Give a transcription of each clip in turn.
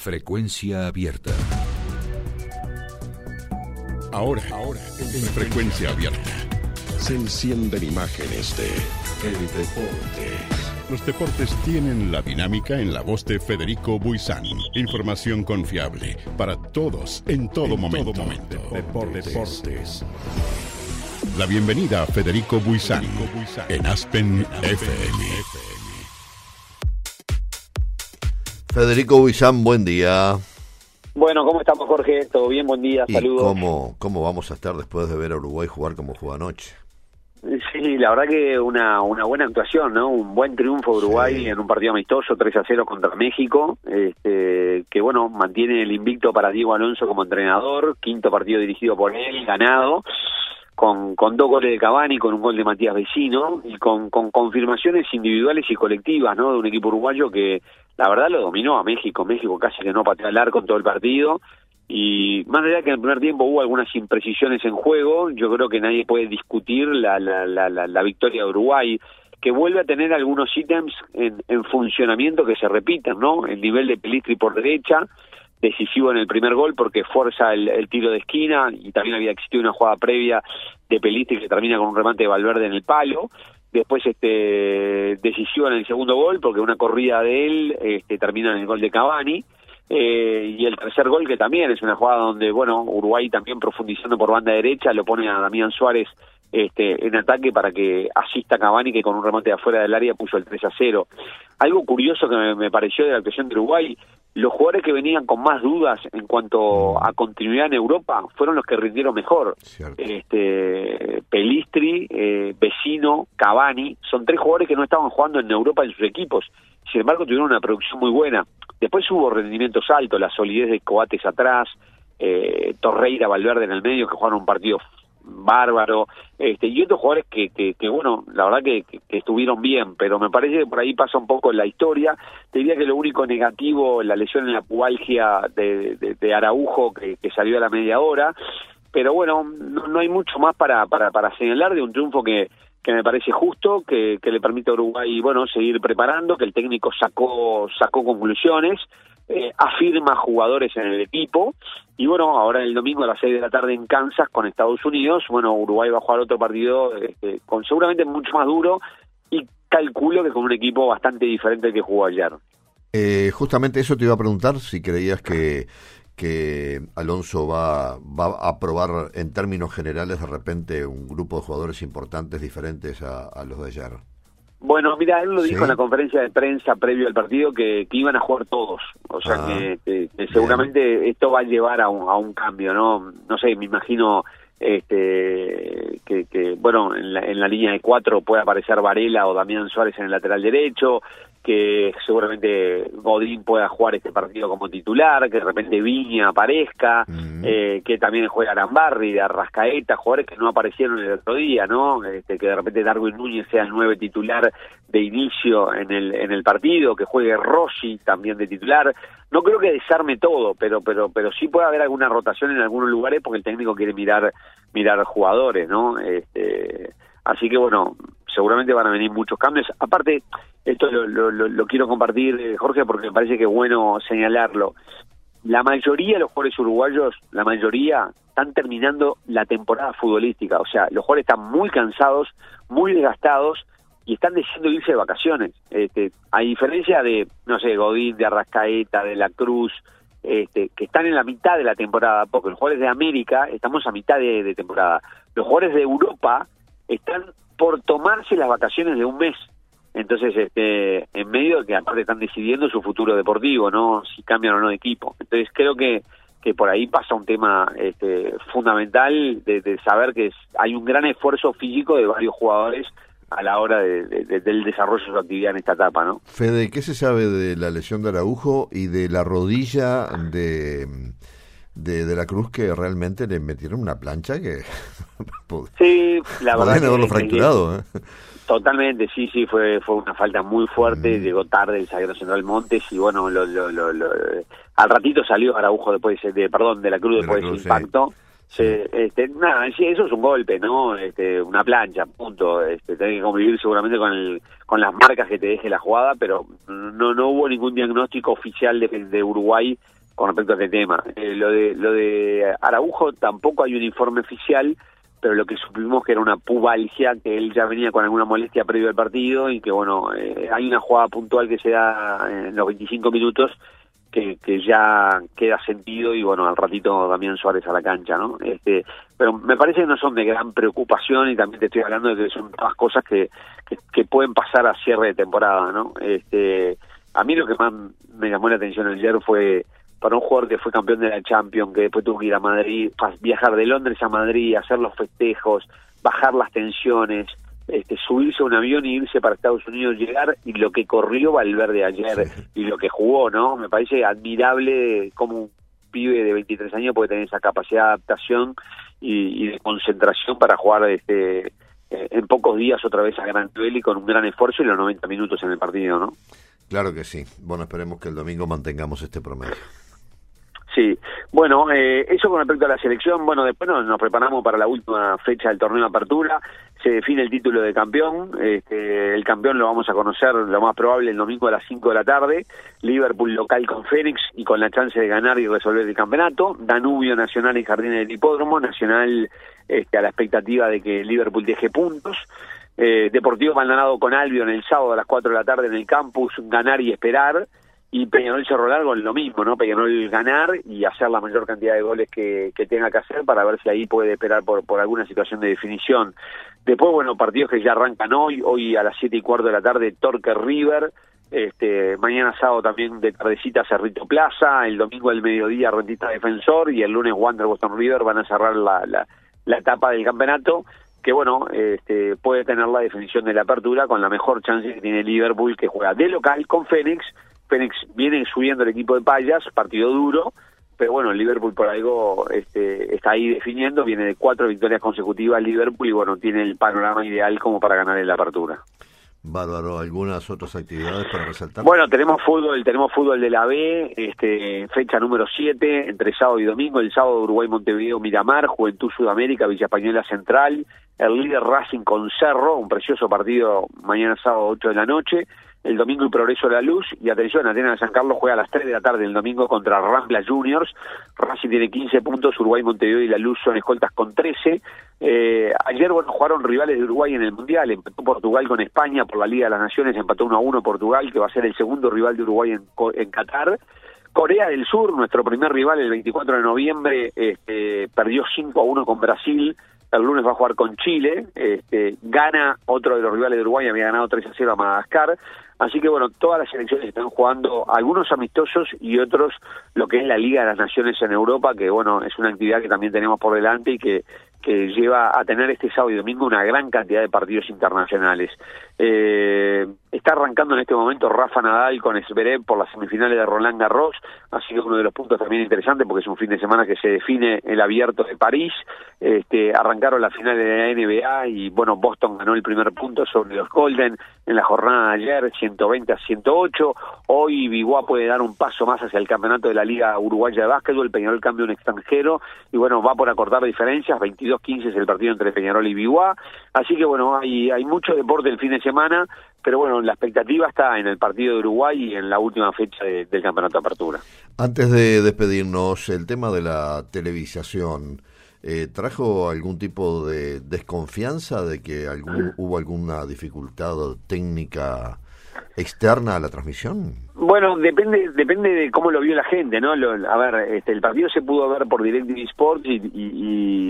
Frecuencia abierta. Ahora, en frecuencia abierta, se encienden imágenes de el deporte. Los deportes tienen la dinámica en la voz de Federico Buizán. Información confiable para todos, en todo momento. Deportes. La bienvenida a Federico Buizán en Aspen FM. Federico Buizán, buen día. Bueno, ¿cómo estamos, Jorge? ¿Todo bien? Buen día, saludos. ¿Y cómo vamos a estar después de ver a Uruguay jugar como jugó anoche? Sí, la verdad que una buena actuación, ¿no? Un buen triunfo de Uruguay en un partido amistoso, 3-0 contra México, que bueno, mantiene el invicto para Diego Alonso como entrenador, quinto partido dirigido por él, ganado, con 2 goles de Cavani, con un gol de Matías Vecino, y con confirmaciones individuales y colectivas, ¿no? De un equipo uruguayo que la verdad lo dominó a México. México casi que no pateó al arco en todo el partido, y más allá que en el primer tiempo hubo algunas imprecisiones en juego, yo creo que nadie puede discutir la victoria de Uruguay, que vuelve a tener algunos ítems en funcionamiento que se repiten, ¿no? El nivel de Pelistri por derecha, decisivo en el primer gol porque fuerza el tiro de esquina, y también había existido una jugada previa de Pelistri que termina con un remate de Valverde en el palo. Después decisivo en el segundo gol porque una corrida de él termina en el gol de Cavani, y el tercer gol que también es una jugada donde, bueno, Uruguay también profundizando por banda derecha lo pone a Damián Suárez en ataque para que asista a Cavani, que con un remate de afuera del área puso el 3-0. Algo curioso que me pareció de la actuación de Uruguay: los jugadores que venían con más dudas en cuanto a continuidad en Europa fueron los que rindieron mejor. Pelistri, Vecino, Cavani, son 3 jugadores que no estaban jugando en Europa en sus equipos, sin embargo tuvieron una producción muy buena. Después hubo rendimientos altos, la solidez de Coates atrás, Torreira, Valverde en el medio, que jugaron un partido bárbaro, y otros jugadores que bueno, la verdad que estuvieron bien, pero me parece que por ahí pasa un poco la historia. Te diría que lo único negativo, la lesión en la pubalgia de Araujo, que salió a la media hora, pero bueno, no hay mucho más para señalar de un triunfo que me parece justo, que le permite a Uruguay, bueno, seguir preparando, que el técnico sacó conclusiones, afirma jugadores en el equipo, y bueno, ahora el domingo a las 6 de la tarde en Kansas con Estados Unidos, bueno, Uruguay va a jugar otro partido con seguramente mucho más duro, y calculo que con un equipo bastante diferente al que jugó ayer. Justamente eso te iba a preguntar, si creías que Alonso va a probar en términos generales de repente un grupo de jugadores importantes diferentes a los de ayer. Bueno, mira, él lo dijo en la conferencia de prensa previo al partido que iban a jugar todos, o sea que seguramente esto va a llevar a un cambio, ¿no? No sé, me imagino que bueno, en la línea de 4 puede aparecer Varela o Damián Suárez en el lateral derecho, que seguramente Godín pueda jugar este partido como titular, que de repente Viña aparezca, que también juega Arambarri, de Arrascaeta, jugadores que no aparecieron el otro día, ¿no? Que de repente Darwin Núñez sea el 9 titular de inicio en el partido, que juegue Rossi también de titular. No creo que desarme todo, pero sí puede haber alguna rotación en algunos lugares porque el técnico quiere mirar jugadores, ¿no? Así que bueno, seguramente van a venir muchos cambios. Aparte, esto lo quiero compartir, Jorge, porque me parece que es bueno señalarlo. La mayoría de los jugadores uruguayos, están terminando la temporada futbolística. O sea, los jugadores están muy cansados, muy desgastados, y están decidiendo irse de vacaciones. A diferencia de, no sé, Godín, de Arrascaeta, de La Cruz, que están en la mitad de la temporada, porque los jugadores de América estamos a mitad de temporada. Los jugadores de Europa están por tomarse las vacaciones de un mes. Entonces, en medio de que aparte están decidiendo su futuro deportivo, ¿no? Si cambian o no de equipo. Entonces, creo que por ahí pasa un tema fundamental de saber que hay un gran esfuerzo físico de varios jugadores a la hora del desarrollo de su actividad en esta etapa, ¿no? Fede, ¿qué se sabe de la lesión de Araujo y de la rodilla de la Cruz, que realmente le metieron una plancha que sí, la verdad podrían haberlo fracturado, Totalmente, sí, fue una falta muy fuerte, llegó tarde el zaguero central Montes, y bueno, al ratito salió Araujo después de la Cruz después de ese impacto, Nada, sí, eso es un golpe, ¿no? Una plancha, punto. Tenés que convivir seguramente con las marcas que te deje la jugada, pero no hubo ningún diagnóstico oficial de Uruguay con respecto a este tema. Lo de Araujo tampoco hay un informe oficial, pero lo que supimos que era una pubalgia, que él ya venía con alguna molestia previo al partido y que, bueno, hay una jugada puntual que se da en los 25 minutos que ya queda sentido y, bueno, al ratito Damián Suárez a la cancha, ¿no? Pero me parece que no son de gran preocupación y también te estoy hablando de que son todas cosas que pueden pasar a cierre de temporada, ¿no? A mí lo que más me llamó la atención ayer fue para un jugador que fue campeón de la Champions, que después tuvo que ir a Madrid, viajar de Londres a Madrid, hacer los festejos, bajar las tensiones, subirse a un avión y irse para Estados Unidos, llegar, y lo que corrió Valverde ayer, y lo que jugó, ¿no? Me parece admirable cómo un pibe de 23 años puede tener esa capacidad de adaptación y de concentración para jugar en pocos días otra vez a gran nivel y con un gran esfuerzo y los 90 minutos en el partido, ¿no? Claro que sí. Bueno, esperemos que el domingo mantengamos este promedio. Sí, bueno, eso con respecto a la selección. Bueno, después nos preparamos para la última fecha del torneo de apertura. Se define el título de campeón. El campeón lo vamos a conocer, lo más probable, el domingo a las 5 de la tarde. Liverpool local con Fénix y con la chance de ganar y resolver el campeonato. Danubio, Nacional y Jardines del Hipódromo. Nacional a la expectativa de que Liverpool deje puntos. Deportivo Maldonado con Albion el sábado a las 4 de la tarde en el campus, ganar y esperar. Y Peñarol Cerro Largo lo mismo, ¿no? Peñarol ganar y hacer la mayor cantidad de goles que tenga que hacer para ver si ahí puede esperar por alguna situación de definición. Después, bueno, partidos que ya arrancan hoy a las 7:15 de la tarde, Torque River, mañana sábado también de tardecita Cerrito Plaza, el domingo al mediodía Rentistas Defensor y el lunes Wander Boston River van a cerrar la etapa del campeonato, que bueno, puede tener la definición de la apertura con la mejor chance que tiene Liverpool, que juega de local con Fénix. Fénix viene subiendo el equipo de Payas, partido duro, pero bueno, el Liverpool por algo está ahí definiendo, viene de 4 victorias consecutivas Liverpool y bueno, tiene el panorama ideal como para ganar en la apertura. Bárbaro, ¿algunas otras actividades para resaltar? Bueno, tenemos fútbol de la B, fecha número 7, entre sábado y domingo, el sábado Uruguay-Montevideo Miramar, Juventud Sudamérica, Villa Española Central, el líder Racing con Cerro, un precioso partido mañana sábado 8 de la noche, el domingo el Progreso de la Luz, y atención, Atenas de San Carlos juega a las 3 de la tarde el domingo contra Rampla Juniors. Racing tiene 15 puntos, Uruguay, Montevideo y la Luz son escoltas con 13. Ayer, bueno, jugaron rivales de Uruguay en el Mundial, empató Portugal con España por la Liga de las Naciones, empató 1-1 Portugal, que va a ser el segundo rival de Uruguay en Qatar. Corea del Sur, nuestro primer rival el 24 de noviembre, perdió 5-1 con Brasil. El lunes va a jugar con Chile, gana otro de los rivales de Uruguay, había ganado 3-0 a Madagascar. Así que bueno, todas las selecciones están jugando, algunos amistosos y otros lo que es la Liga de las Naciones en Europa, que bueno, es una actividad que también tenemos por delante y que lleva a tener este sábado y domingo una gran cantidad de partidos internacionales. Está arrancando en este momento Rafa Nadal con Zverev por las semifinales de Roland Garros, así que uno de los puntos también interesantes porque es un fin de semana que se define el Abierto de París. Arrancaron las finales de la NBA y bueno, Boston ganó el primer punto sobre los Golden en la jornada de ayer, 120-108. Hoy Biguá puede dar un paso más hacia el campeonato de la Liga Uruguaya de Básquetbol, Peñarol cambia un extranjero y bueno, va por acortar diferencias, 22-15 es el partido entre Peñarol y Biguá, así que bueno, hay mucho deporte el fin de semana, pero bueno, la expectativa está en el partido de Uruguay y en la última fecha del campeonato de apertura. Antes de despedirnos, el tema de la televisación, ¿trajo algún tipo de desconfianza de que hubo alguna dificultad técnica externa a la transmisión? Bueno, depende de cómo lo vio la gente, ¿no? A ver, el partido se pudo ver por DirecTV Sports y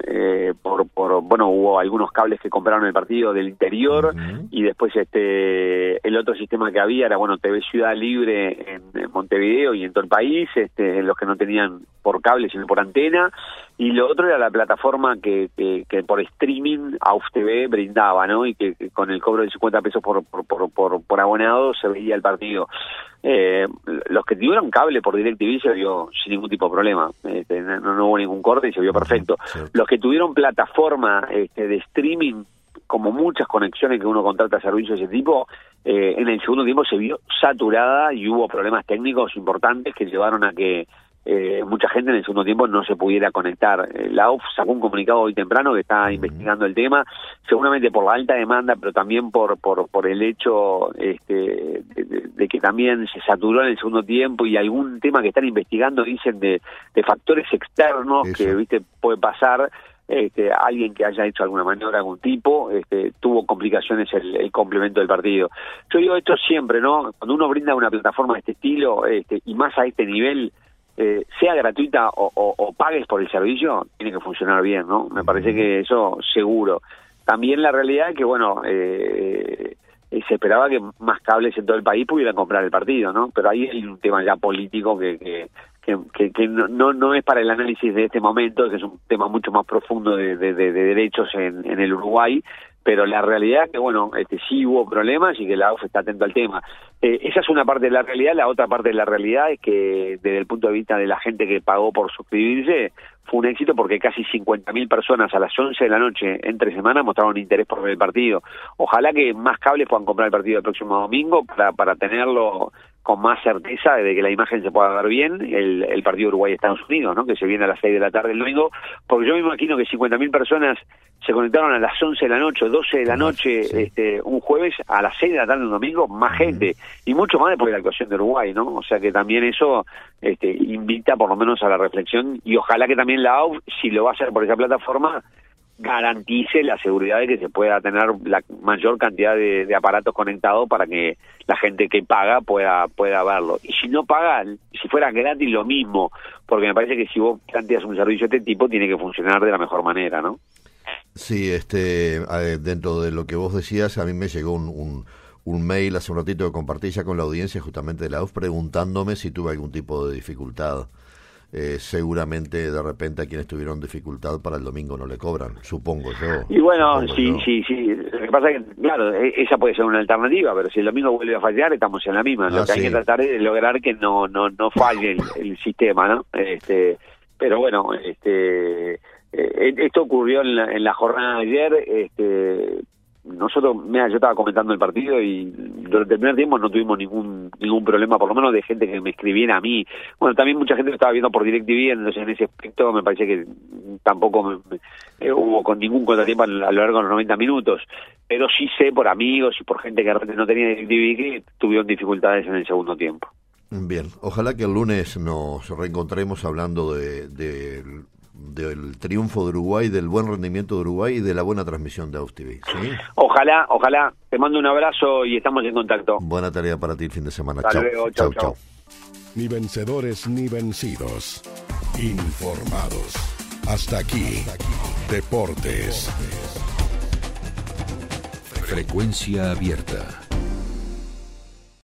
bueno, hubo algunos cables que compraron el partido del interior y después el otro sistema que había era, bueno, TV Ciudad Libre en Montevideo y en todo el país, los que no tenían por cable sino por antena, y lo otro era la plataforma que por streaming AUF TV brindaba, ¿no? Y que con el cobro de 50 pesos por abonado se veía el partido. Los que tuvieron cable por DirecTV se vio sin ningún tipo de problema, no hubo ningún corte y se vio perfecto. Los que tuvieron plataforma de streaming, como muchas conexiones que uno contrata servicios de ese tipo, en el segundo tiempo se vio saturada y hubo problemas técnicos importantes que llevaron a que mucha gente en el segundo tiempo no se pudiera conectar. La AUF sacó un comunicado hoy temprano que está investigando el tema, seguramente por la alta demanda, pero también por el hecho de que también se saturó en el segundo tiempo, y algún tema que están investigando, dicen, de factores externos. Eso. Que puede pasar. Alguien que haya hecho alguna maniobra de algún tipo, tuvo complicaciones el complemento del partido. Yo digo esto siempre, ¿no? Cuando uno brinda una plataforma de este estilo, y más a este nivel, sea gratuita o pagues por el servicio, tiene que funcionar bien, ¿no? Me parece que eso seguro. También la realidad es que, bueno, se esperaba que más cables en todo el país pudieran comprar el partido, ¿no? Pero ahí hay un tema ya político que no es para el análisis de este momento, que es un tema mucho más profundo de derechos en el Uruguay, pero la realidad es que, bueno, sí hubo problemas y que la AUF está atento al tema. Esa es una parte de la realidad. La otra parte de la realidad es que, desde el punto de vista de la gente que pagó por suscribirse, fue un éxito, porque casi 50.000 personas a las 11 de la noche entre semana mostraron interés por ver el partido. Ojalá que más cables puedan comprar el partido el próximo domingo para tenerlo con más certeza de que la imagen se pueda ver bien, el partido Uruguay-Estados Unidos, ¿no? Que se viene a las 6 de la tarde el domingo, porque yo me imagino que 50.000 personas se conectaron a las 11 de la noche, 12 de la noche, sí, un jueves, a las 6 de la tarde un domingo, más gente, y mucho más después de la actuación de Uruguay, ¿no? O sea que también eso invita por lo menos a la reflexión, y ojalá que también la AUF, si lo va a hacer por esa plataforma, garantice la seguridad de que se pueda tener la mayor cantidad de aparatos conectados para que la gente que paga pueda verlo. Y si no paga, si fuera gratis, lo mismo, porque me parece que si vos planteas un servicio de este tipo, tiene que funcionar de la mejor manera, ¿no? Sí, dentro de lo que vos decías, a mí me llegó un mail hace un ratito que compartí ya con la audiencia justamente de la UF, preguntándome si tuve algún tipo de dificultad. Seguramente de repente a quienes tuvieron dificultad para el domingo no le cobran, supongo yo. Y bueno, sí. Lo que pasa es que, claro, esa puede ser una alternativa, pero si el domingo vuelve a fallar, estamos en la misma. Lo que hay que tratar es de lograr que no falle el sistema, ¿no? Pero bueno, esto ocurrió en la jornada de ayer. Nosotros, mira, yo estaba comentando el partido y durante el primer tiempo no tuvimos ningún problema, por lo menos de gente que me escribiera a mí. Bueno, también mucha gente lo estaba viendo por DirecTV, entonces en ese aspecto me parece que tampoco hubo con ningún contratiempo a lo largo de los 90 minutos. Pero sí sé por amigos y por gente que no tenía DirecTV que tuvieron dificultades en el segundo tiempo. Bien, ojalá que el lunes nos reencontremos hablando del triunfo de Uruguay, del buen rendimiento de Uruguay y de la buena transmisión de AUF TV, ¿sí? Ojalá. Te mando un abrazo y estamos en contacto. Buena tarea para ti el fin de semana. Hasta luego. Chau. Ni vencedores ni vencidos. Informados. Hasta aquí. Deportes. Frecuencia abierta.